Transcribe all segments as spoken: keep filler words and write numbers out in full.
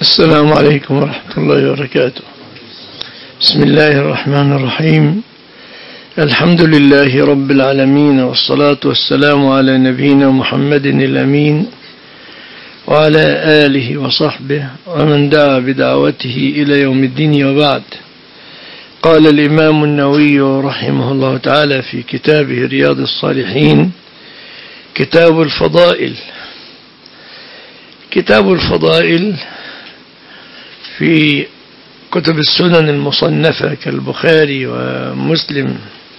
السلام عليكم ورحمة الله وبركاته. بسم الله الرحمن الرحيم. الحمد لله رب العالمين، والصلاة والسلام على نبينا محمد الأمين وعلى آله وصحبه ومن دعا بدعوته إلى يوم الدين، وبعد. قال الإمام النووي رحمه الله تعالى في كتابه رياض الصالحين: كتاب الفضائل. كتاب الفضائل في كتب السنن المصنفة كالبخاري ومسلم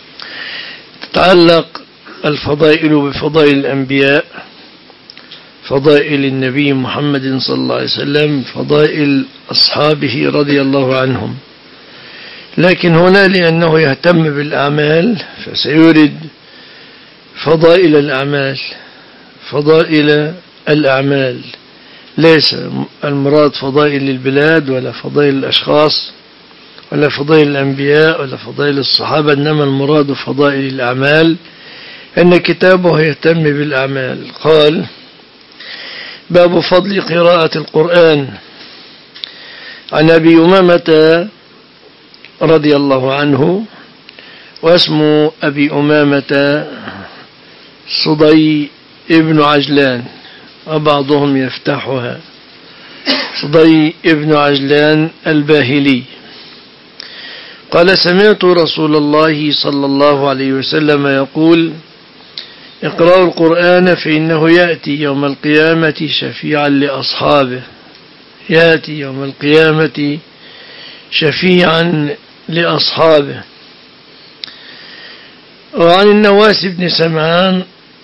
تتعلق الفضائل بفضائل الأنبياء، فضائل النبي محمد صلى الله عليه وسلم، فضائل أصحابه رضي الله عنهم. لكن هنا لأنه يهتم بالأعمال فسيورد فضائل الأعمال. فضائل الأعمال ليس المراد فضائل البلاد ولا فضائل الأشخاص ولا فضائل الأنبياء ولا فضائل الصحابة، إنما المراد فضائل الأعمال، أن كتابه يهتم بالأعمال. قال: باب فضل قراءة القرآن. عن أبي أمامة رضي الله عنه، واسم أبي أمامة صدي ابن عجلان، وبعضهم يفتحها صدي ابن عجلان الباهلي، قال: سمعت رسول الله صلى الله عليه وسلم يقول: اقرأوا القرآن فإنه يأتي يوم القيامة شفيعا لأصحابه. يأتي يوم القيامة شفيعا لأصحابه. وعن النواس بن سمعان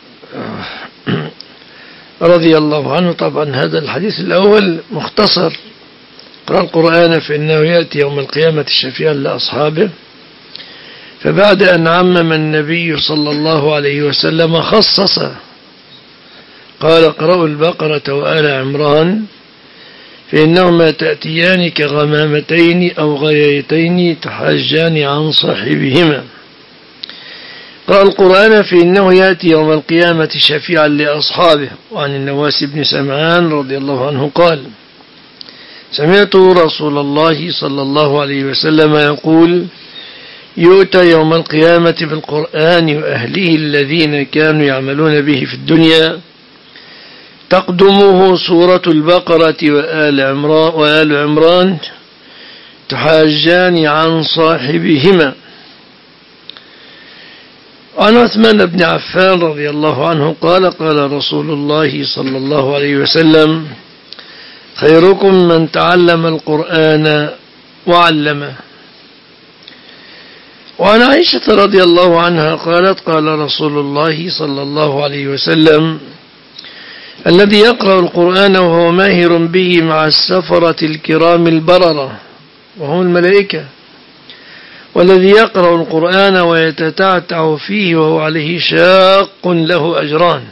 رضي الله عنه، طبعا هذا الحديث الأول مختصر: اقرأ القرآن فإنه يأتي يوم القيامة شفيعا لأصحابه. فبعد أن عمم النبي صلى الله عليه وسلم خصص، قال: اقرأوا البقرة وآل عمران فإنهما تأتيان كغمامتين أو غيايتين تحاجان عن صاحبهما. اقرأوا القرآن فإنه يأتي يوم القيامة شفيعا لأصحابه. وعن النواس بن سمعان رضي الله عنه قال: سمعت رسول الله صلى الله عليه وسلم يقول: يؤتى يوم القيامة بالقرآن وأهله الذين كانوا يعملون به في الدنيا، تقدمه سورة البقرة وآل عمران, وآل عمران تحاجان عن صاحبهما. عن عثمان بن عفان رضي الله عنه قال: قال رسول الله صلى الله عليه وسلم: خيركم من تعلم القرآن وعلمه. وعن عائشة رضي الله عنها قالت: قال رسول الله صلى الله عليه وسلم: الذي يقرأ القرآن وهو ماهر به مع السفرة الكرام البررة وهم الملائكة، والذي يقرأ القرآن ويتتعتع فيه وهو عليه شاق له أجران.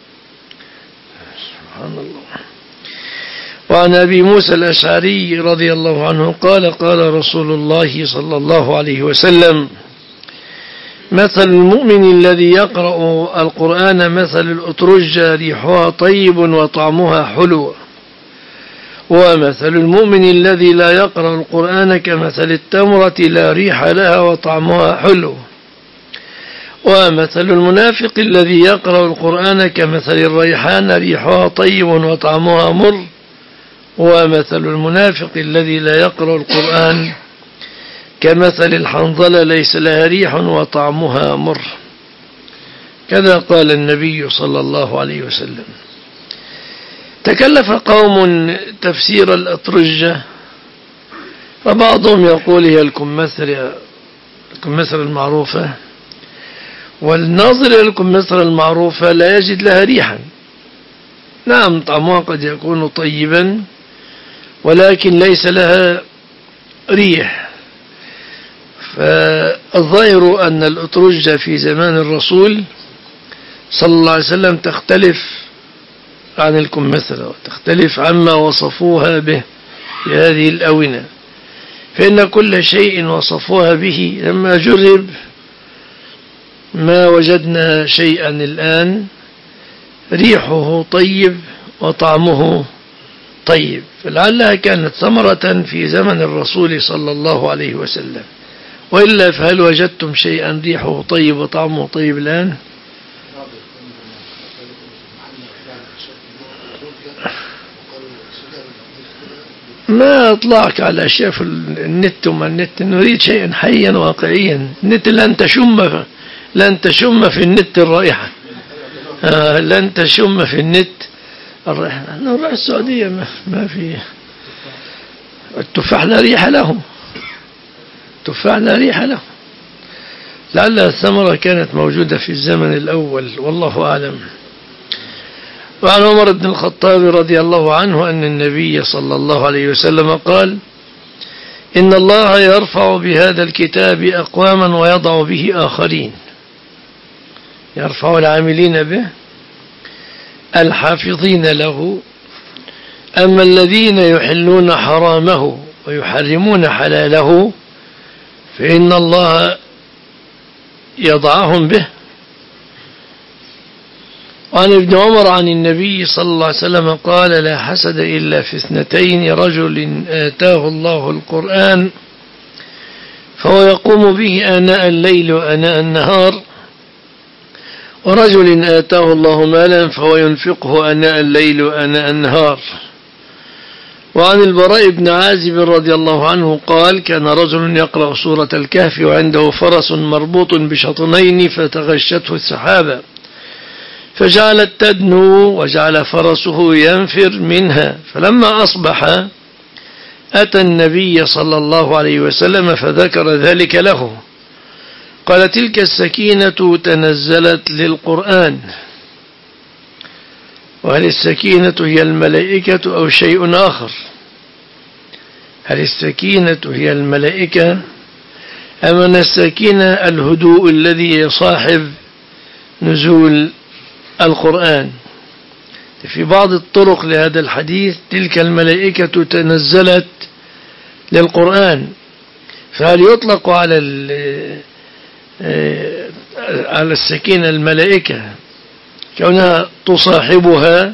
سبحان الله. وعن أبي موسى الأشعري رضي الله عنه قال: قال رسول الله صلى الله عليه وسلم: مثل المؤمن الذي يقرأ القرآن مثل الأترجة ريحها طيب وطعمها حلو، ومثل المؤمن الذي لا يقرأ القرآن كمثل التمرة لا ريح لها وطعمها حلو، ومثل المنافق الذي يقرأ القرآن كمثل الريحان ريحها طيب وطعمها مر، ومثل المنافق الذي لا يقرأ القرآن كمثل الحنظلة ليس لها ريح وطعمها مر. كذا قال النبي صلى الله عليه وسلم. تكلف قوم تفسير الأترجة، فبعضهم يقول هي الكمثرى الكمثرى المعروفة، والناظر إلى الكمثرى المعروفة لا يجد لها ريحا. نعم، طعمها قد يكون طيبا ولكن ليس لها ريح. فالظاهر أن الأترجة في زمان الرسول صلى الله عليه وسلم تختلف عن الكمثرى وتختلف عما وصفوها به في هذه الأونة، فإن كل شيء وصفوها به لما جرب ما وجدنا شيئا الآن ريحه طيب وطعمه طيب، فلعلها كانت ثمرة في زمن الرسول صلى الله عليه وسلم، وإلا فهل وجدتم شيئا ريحه طيب وطعمه طيب الآن؟ ما أطلعك على أشياء في النت وما النت، نريد شيئا حيا واقعيا. النت لن تشم لن تشم في النت الرائحة، آه لن تشم في النت الرائحة. نروح السعودية ما, ما في التفاح لا ريح له، التفاح لا ريح له. لعل الثمرة كانت موجودة في الزمن الأول، والله أعلم. وعن عمر بن الخطاب رضي الله عنه أن النبي صلى الله عليه وسلم قال: إن الله يرفع بهذا الكتاب أقواما ويضع به آخرين. يرفع العاملين به الحافظين له، أما الذين يحلون حرامه ويحرمون حلاله فإن الله يضعهم به. وعن ابن عمر عن النبي صلى الله عليه وسلم قال: لا حسد إلا في اثنتين، رجل آتاه الله القرآن فهو يقوم به آناء الليل وآناء النهار، ورجل آتاه الله مالا فهو ينفقه آناء الليل وآناء النهار. وعن البراء بن عازب رضي الله عنه قال: كان رجل يقرأ سورة الكهف وعنده فرس مربوط بشطنين فتغشته السحابة فجعلت تدنو وجعل فرسه ينفر منها، فلما أصبح أتى النبي صلى الله عليه وسلم فذكر ذلك له، قال: تلك السكينة تنزلت للقرآن. وهل السكينة هي الملائكة أو شيء آخر؟ هل السكينة هي الملائكة أم أن السكينة الهدوء الذي يصاحب نزول القرآن؟ في بعض الطرق لهذا الحديث تلك الملائكة تنزلت للقرآن، فهل يطلق على على السكينة الملائكة كونها تصاحبها؟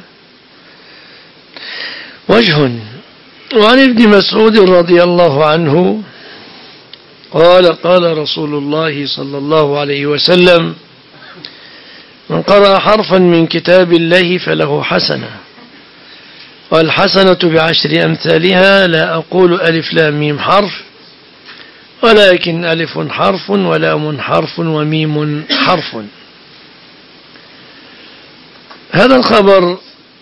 وجه. وعن ابن مسعود رضي الله عنه قال: قال رسول الله صلى الله عليه وسلم: من قرأ حرفا من كتاب الله فله حسنة، والحسنة بعشر أمثالها، لا أقول ألف لام ميم حرف، ولكن ألف حرف ولام حرف وميم حرف. هذا الخبر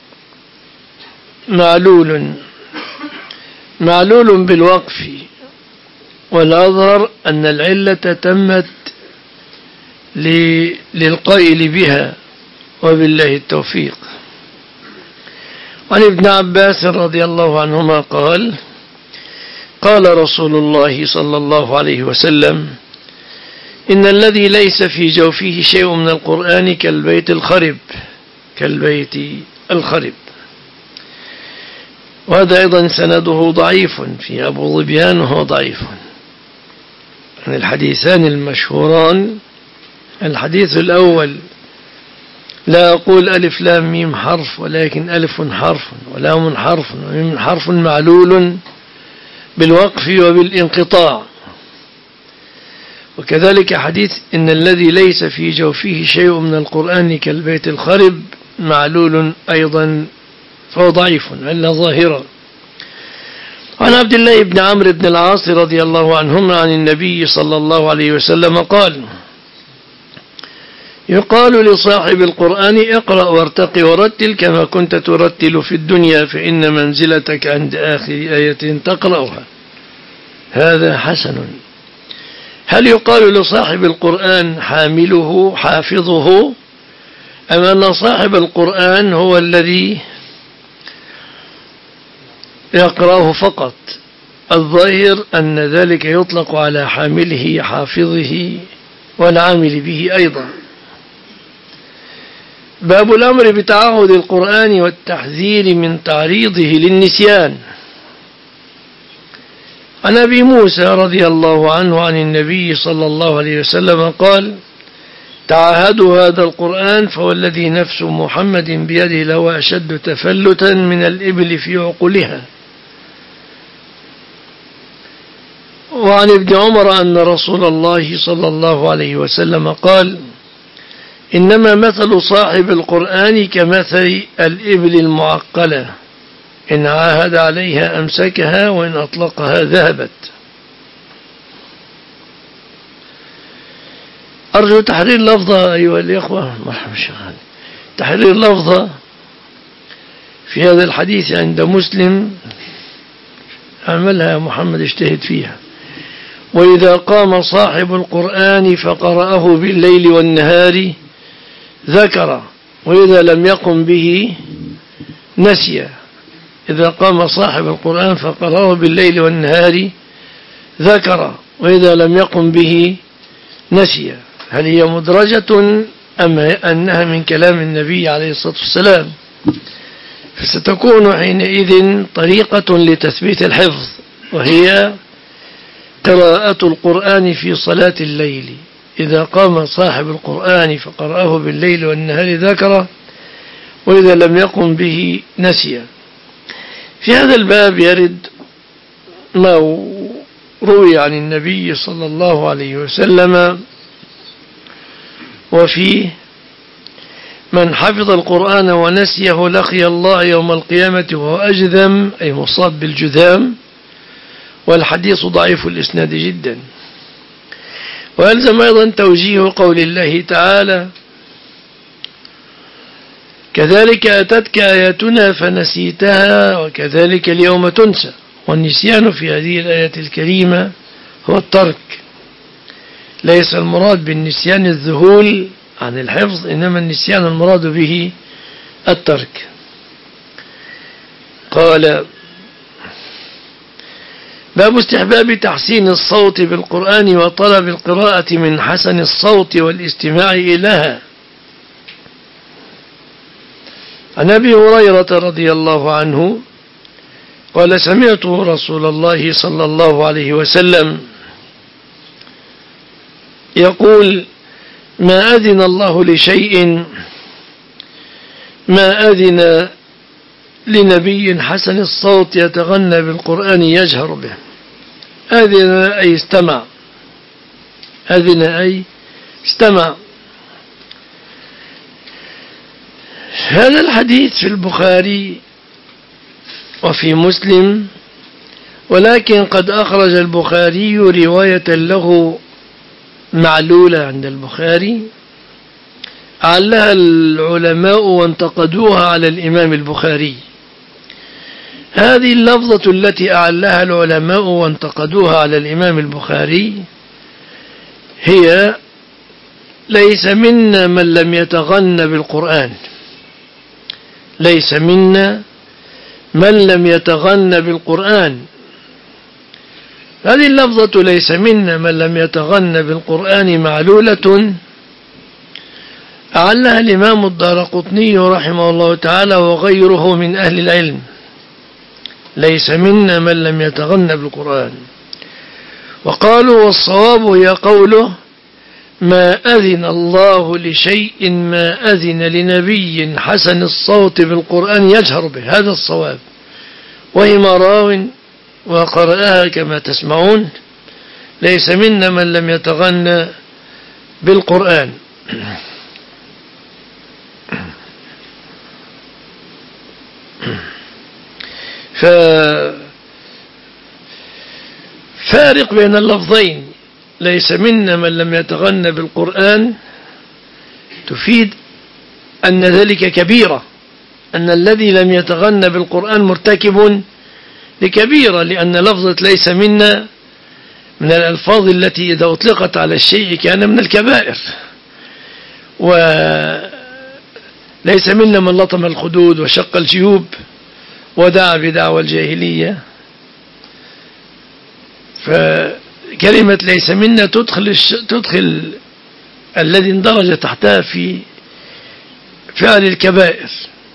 معلول معلول بالوقف، والأظهر أن العلة تمت للقائل بها، وبالله التوفيق. عن ابن عباس رضي الله عنهما قال: قال رسول الله صلى الله عليه وسلم: إن الذي ليس في جوفه شيء من القرآن كالبيت الخرب كالبيت الخرب. وهذا أيضا سنده ضعيف، في أبو ظبيان وهو ضعيف. عن الحديثان المشهوران: الحديث الأول: لا أقول ألف لام ميم حرف، ولكن ألف حرف ولام حرف وميم حرف، معلول بالوقف وبالانقطاع. وكذلك حديث: إن الذي ليس في جوفه شيء من القرآن كالبيت الخرب، معلول أيضا فهو ضعيف إلا ظاهرا. عن عبد الله بن عمرو بن العاص رضي الله عنهما عن النبي صلى الله عليه وسلم قال: يقال لصاحب القرآن: اقرأ وارتقي ورتل كما كنت ترتل في الدنيا، فإن منزلتك عند آخر آية تقرأها. هذا حسن. هل يقال لصاحب القرآن حامله حافظه، أم أن صاحب القرآن هو الذي يقرأه فقط؟ الظاهر أن ذلك يطلق على حامله حافظه والعامل به أيضا. باب الأمر بتعاهد القرآن والتحذير من تعريضه للنسيان. عن أبي موسى رضي الله عنه عن النبي صلى الله عليه وسلم قال: تعاهدوا هذا القرآن فوالذي نفس محمد بيده لهو أشد تفلتا من الإبل في عقولها. وعن ابن عمر أن رسول الله صلى الله عليه وسلم قال: إنما مثل صاحب القرآن كمثل الإبل المعقلة، إن عاهد عليها أمسكها وإن أطلقها ذهبت. أرجو تحرير لفظة أيها الإخوة. مرحبا شغال. تحرير لفظة في هذا الحديث عند مسلم، عملها محمد اجتهد فيها: وإذا قام صاحب القرآن فقرأه بالليل والنهار ذكر، وإذا لم يقم به نسي. إذا قام صاحب القرآن فقرأه بالليل والنهار ذكر، وإذا لم يقم به نسي. هل هي مدرجة أم أنها من كلام النبي عليه الصلاة والسلام؟ فستكون حينئذ طريقة لتثبيت الحفظ، وهي قراءة القرآن في صلاة الليل. إذا قام صاحب القرآن فقرأه بالليل والنهار ذكره، وإذا لم يقم به نسي. في هذا الباب يرد ما روي عن النبي صلى الله عليه وسلم، وفيه: من حفظ القرآن ونسيه لقي الله يوم القيامة وهو أجذم، أي مصاب بالجذام. والحديث ضعيف الإسناد جدا. ويلزم أيضا توجيه قول الله تعالى: كذلك أتتك آياتنا فنسيتها وكذلك اليوم تنسى. والنسيان في هذه الآية الكريمة هو الترك، ليس المراد بالنسيان الذهول عن الحفظ، إنما النسيان المراد به الترك. قال: باب استحباب تحسين الصوت بالقرآن وطلب القراءة من حسن الصوت والاستماع إليها. عن أبي هريرة رضي الله عنه قال: سمعت رسول الله صلى الله عليه وسلم يقول: ما أذن الله لشيء ما أذن لنبي حسن الصوت يتغنى بالقرآن يجهر به. أذن أي استمع، أذن أي استمع. هذا الحديث في البخاري وفي مسلم، ولكن قد أخرج البخاري رواية له معلولة عند البخاري، علها العلماء وانتقدوها على الإمام البخاري. هذه اللفظة التي أعلها العلماء وانتقدوها على الإمام البخاري هي: ليس منا من لم يتغنى بالقرآن. ليس منا من لم يتغنى بالقرآن. هذه اللفظة ليس منا من لم يتغنى بالقرآن معلولة أعلها الإمام الدارقطني رحمه الله تعالى وغيره من أهل العلم. ليس منا من لم يتغنى بالقرآن. وقالوا: والصواب هي قوله: ما أذن الله لشيء ما أذن لنبي حسن الصوت بالقرآن يجهر به. هذا الصواب. وهي راو وقرأها كما تسمعون: ليس منا من لم يتغنى بالقرآن. ففارق بين اللفظين: ليس منا من لم يتغنى بالقرآن تفيد أن ذلك كبيرة، أن الذي لم يتغنى بالقرآن مرتكب لكبيرة، لأن لفظة ليس منا من الألفاظ التي إذا أطلقت على الشيء كان من الكبائر. وليس منا من لطم الخدود وشق الجيوب ودعا بدعوى الجاهلية. فكلمة ليس منا تدخل, تدخل الذي اندرج تحتها في فعل الكبائر.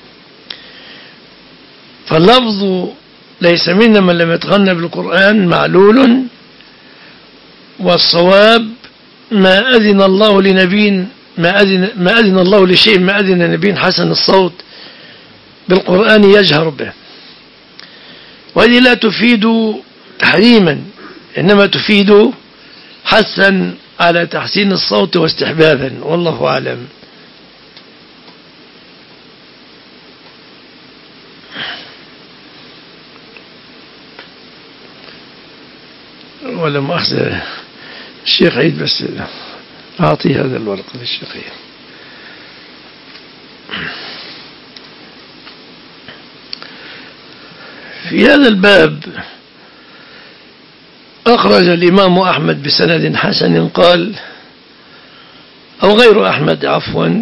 فاللفظ ليس منا من لم يتغنى بالقرآن معلول، والصواب ما أذن الله لنبي ما أذن, ما أذن الله لشيء ما أذن نبي حسن الصوت بالقرآن يجهر به. وهذه لا تفيد تحريما، إنما تفيد حثا على تحسين الصوت واستحبابا، والله أعلم. ولا مؤاخذة الشيخ عيد، بس أعطي هذا الورق للشيخ عيد. في هذا الباب أخرج الإمام أحمد بسند حسن قال، أو غير أحمد عفوا،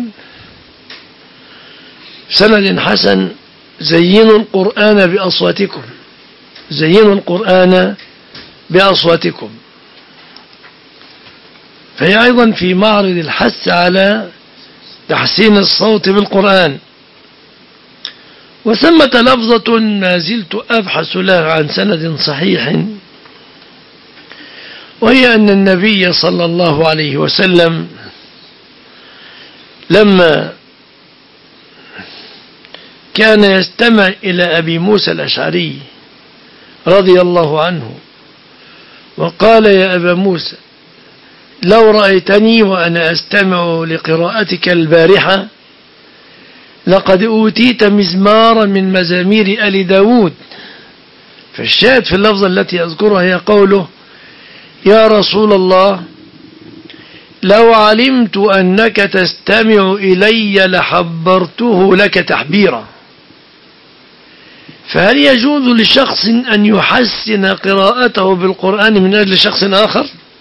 سند حسن: زينوا القرآن بأصواتكم، زينوا القرآن بأصواتكم. فهي أيضا في معرض الحث على تحسين الصوت بالقرآن. وثمة لفظة ما زلت أبحث لها عن سند صحيح، وهي أن النبي صلى الله عليه وسلم لما كان يستمع إلى أبي موسى الأشعري رضي الله عنه وقال: يا أبا موسى، لو رأيتني وأنا أستمع لقراءتك البارحة لقد أوتيت مزمارا من مزامير آل داود. فالشاهد في اللفظة التي أذكرها هي قوله: يا رسول الله، لو علمت أنك تستمع إلي لحبرته لك تحبيرا. فهل يجوز لشخص أن يحسن قراءته بالقرآن من أجل شخص آخر؟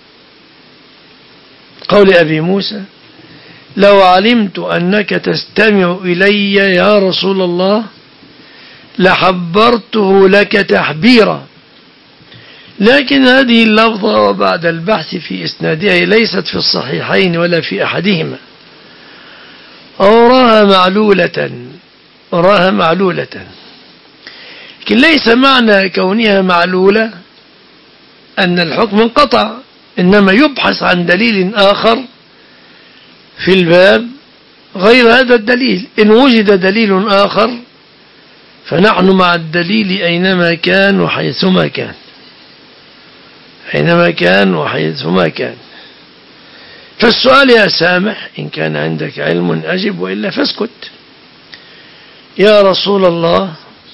قول أبي موسى: لو علمت أنك تستمع إلي يا رسول الله لحبرته لك تحبيرا. لكن هذه اللفظة وبعد البحث في إسنادها ليست في الصحيحين ولا في أحدهما، أراها معلولة أراها معلولة لكن ليس معنى كونها معلولة أن الحكم انقطع، إنما يبحث عن دليل آخر في الباب غير هذا الدليل. إن وجد دليل آخر فنحن مع الدليل أينما كان وحيثما كان، أينما كان وحيثما كان. فالسؤال يا سامح، إن كان عندك علم أجب، وإلا فاسكت. يا رسول الله،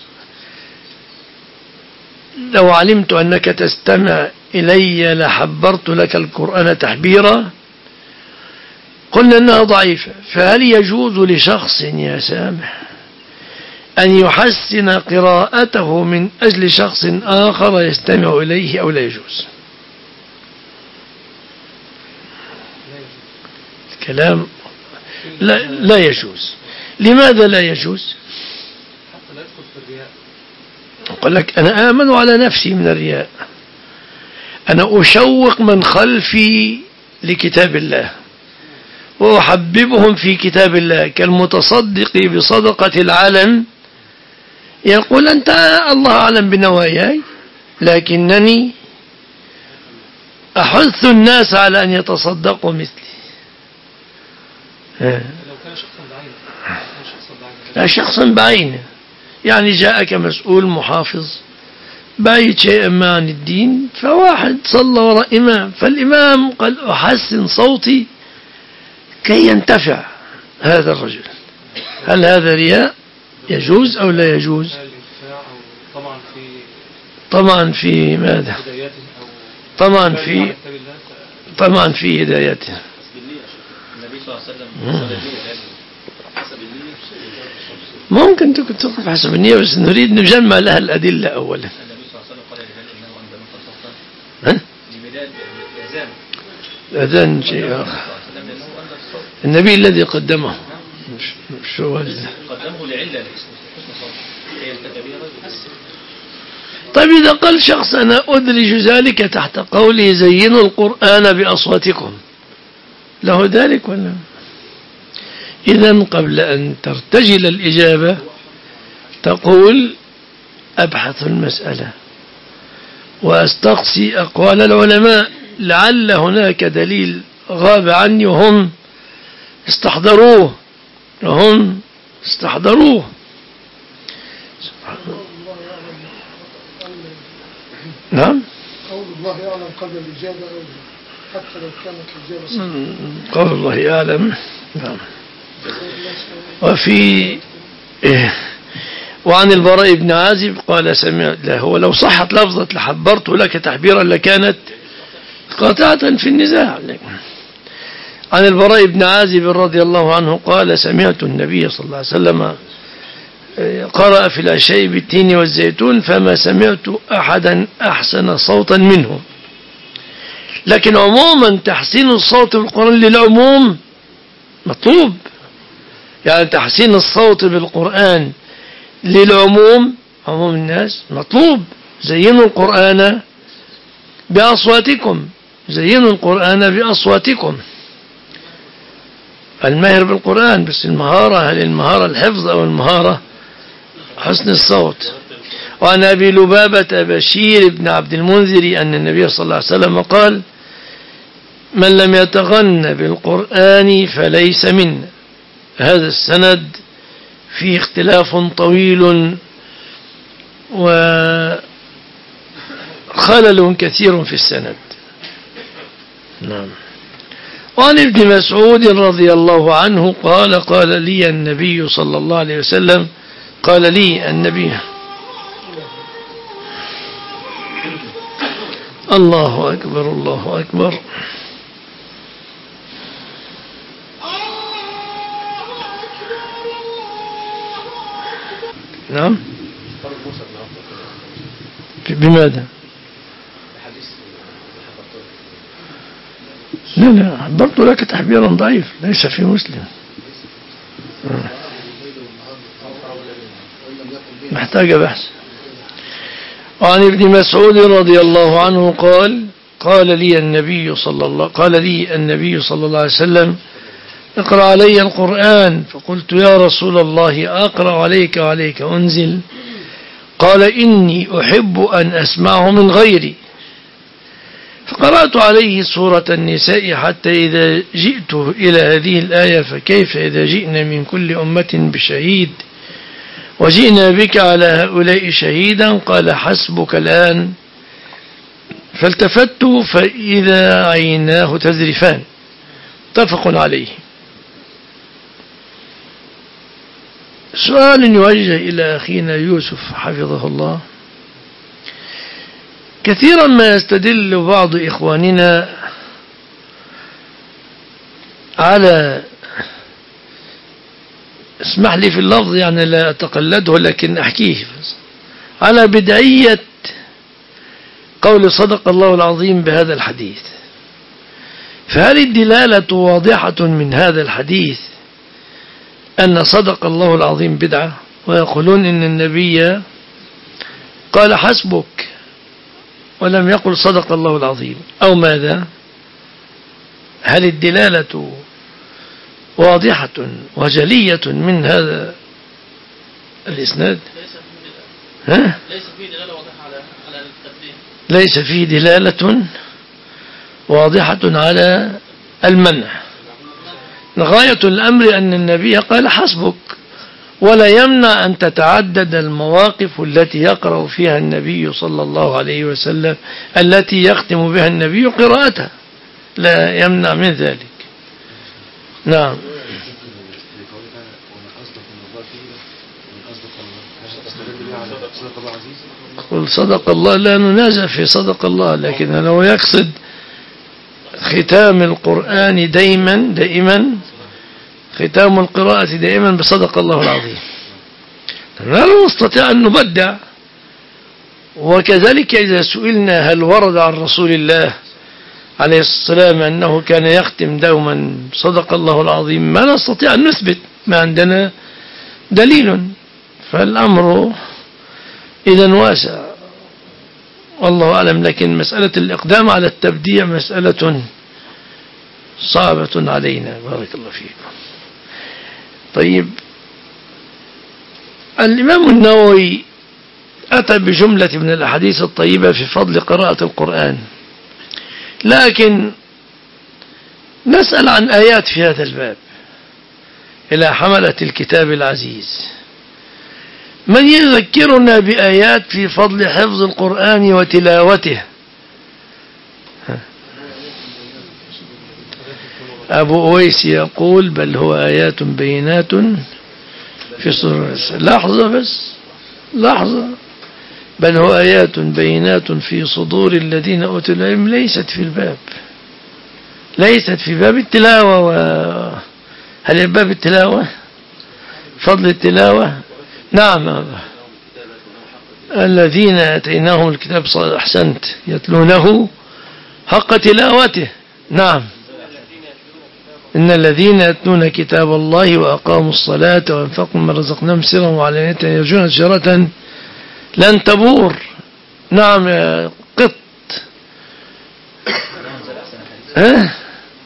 لو علمت أنك تستمع إلي لحبرت لك القرآن تحبيرا. قلنا أنها ضعيفة. فهل يجوز لشخص يا سامح أن يحسن قراءته من أجل شخص آخر يستمع إليه أو لا يجوز؟ الكلام لا, لا يجوز. لماذا لا يجوز؟ حتى لا يدخل في الرياء. أقول لك أنا آمن على نفسي من الرياء. أنا أشوق من خلفي لكتاب الله وأحببهم في كتاب الله، كالمتصدق بصدقة العلن يقول: أنت الله أعلم بنواياي، لكنني أحث الناس على أن يتصدقوا مثلي. لو كان شخصا بعينه لا شخصا بعينه، يعني جاءك مسؤول محافظ بايت شيئا ما عن الدين، فواحد صلى وراء إمام، فالإمام قال: أحسن صوتي كي ينتفع هذا الرجل. هل هذا رياء؟ يجوز أو لا يجوز؟ طبعا في طبعا في ماذا؟ طبعا في طبعا في هدايته. النبي صلى الله عليه وسلم حسب النية. ممكن تكون حسب النية، بس نريد نجمع لها الأدلة أولا. النبي صلى الله عليه وسلم قال لبلال إنه أنت من ها؟ لبلال الأذان. الأذان شيء آخر. النبي الذي قدمه شو هذا؟ قدمه لعلة لحسن صوت ينتفع بها يحسن. طيب إذا قال شخص: أنا أدرج ذلك تحت قوله زينوا القرآن بأصواتكم، له ذلك ولا؟ إذن قبل أن ترتجل الإجابة تقول: أبحث المسألة وأستقصي أقوال العلماء، لعل هناك دليل غاب عني، وهم استحضروه وهم استحضروه. نعم. قول الله يعلم قبل الإجابة حتى لو كانت الإجابة صحيحة. قول الله يعلم. نعم. وفي إيه وعن البراء بن عازب قال سمعت له، هو لو صحت لفظة لحبرت لك تحبيرا لكانت قاطعة في النزاع. عن البراء بن عازب رضي الله عنه قال سمعت النبي صلى الله عليه وسلم قرأ في العشاء بالتين والزيتون فما سمعت أحدا أحسن صوتا منه. لكن عموما تحسين الصوت بالقرآن للعموم مطلوب، يعني تحسين الصوت بالقرآن للعموم عموم الناس مطلوب. زينوا القرآن بأصواتكم، زينوا القرآن بأصواتكم. الماهر بالقرآن، بس المهارة هل المهارة الحفظ أو المهارة حسن الصوت. وعن أبي لبابة بشير بن عبد المنذر أن النبي صلى الله عليه وسلم قال من لم يتغن بالقرآن فليس منا. هذا السند فيه اختلاف طويل وخلل كثير في السند. نعم. وعن ابن مسعود رضي الله عنه قال قال لي النبي صلى الله عليه وسلم قال لي النبي الله أكبر الله أكبر. نعم. بماذا؟ لا لا حبرت لك تحبيرا ضعيف ليس في مسلم، محتاج بحث. وعن ابن مسعود رضي الله عنه قال قال لي النبي صلى الله قال لي النبي صلى الله عليه وسلم اقرأ علي القرآن، فقلت يا رسول الله أقرأ عليك وعليك أنزل؟ قال إني أحب أن أسمعه من غيري. فقرأت عليه سورة النساء حتى إذا جئت إلى هذه الآية فكيف إذا جئنا من كل أمة بشهيد وجئنا بك على هؤلاء شهيدا؟ قال حسبك الآن. فالتفت فإذا عيناه تذرفان. متفق عليه. سؤال يوجه إلى أخينا يوسف حفظه الله. كثيرا ما يستدل بعض إخواننا على، اسمح لي في اللفظ يعني لا أتقلده لكن أحكيه، على بدعية قول صدق الله العظيم بهذا الحديث. فهل الدلالة واضحة من هذا الحديث أن صدق الله العظيم بدعة؟ ويقولون إن النبي قال حسبك ولم يقل صدق الله العظيم، أو ماذا؟ هل الدلالة واضحة وجلية من هذا الإسناد؟ ها؟ ليس فيه دلالة واضحة على على التقديم. ليس فيه دلالة واضحة على المنع. غاية الأمر أن النبي قال حسبك، ولا يمنع أن تتعدد المواقف التي يقرأ فيها النبي صلى الله عليه وسلم التي يختم بها النبي قراءته، لا يمنع من ذلك. نعم. قل صدق الله، لا ننازع في صدق الله، لكن لو يقصد ختام القرآن دائما دائما ختام القراءة دائما بصدق الله العظيم، لا نستطيع أن نبدع. وكذلك إذا سئلنا هل ورد عن رسول الله عليه الصلاة والسلام أنه كان يختم دوما صدق الله العظيم، ما نستطيع أن نثبت، ما عندنا دليل. فالأمر إذن واسع والله أعلم. لكن مسألة الإقدام على التبديع مسألة صعبة علينا. بارك الله فيكم. طيب، الإمام النووي أتى بجملة من الأحاديث الطيبة في فضل قراءة القرآن، لكن نسأل عن آيات في هذا الباب. إلى حملة الكتاب العزيز. من يذكرنا بآيات في فضل حفظ القرآن وتلاوته؟ أبو أويس يقول بل هو آيات بينات في صدور. لحظة بس، لحظة. بل هو آيات بينات في صدور الذين أوتوا العلم، ليست في الباب، ليست في باب التلاوة. و... هل باب التلاوة فضل التلاوة؟ نعم. الذين آتيناهم الكتاب أحسنت يتلونه حق تلاوته. نعم. إن الذين يتلون كتاب الله وأقاموا الصلاة وأنفقوا مما رزقناهم سرا وعلانية يرجون تجارة لن تبور. نعم يا قط. ها؟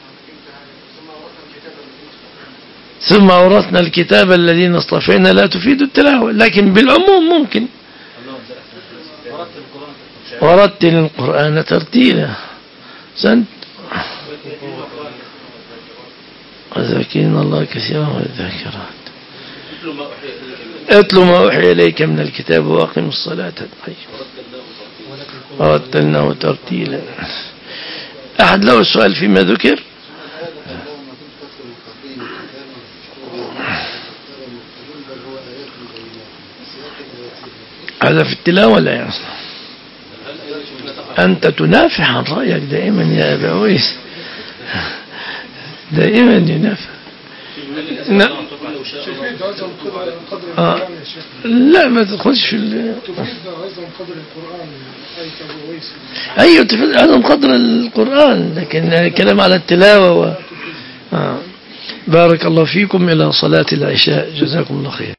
ثم أورثنا الكتاب الذين اصطفينا، لا تفيد التلاوة، لكن بالعموم ممكن. ورتل القرآن ترتيلا. سنت وذاكرين الله كثيرا والذاكرات. اتلو ما أوحي إليك من الكتاب وأقم الصلاة. ورتلناه ترتيلا. أحد له سؤال فيما ذكر؟ هذا في التلاوة لا يصح. أنت تنافح عن رأيك دائما يا أبا أويس، دائما ينافح. لا. آه. لا ما تدخلش في ال... تفيد عظم قدر القرآن. أيوة تفيد عظم قدر القرآن، لكن الكلام على التلاوة و... آه. بارك الله فيكم. إلى صلاة العشاء. جزاكم الله خير.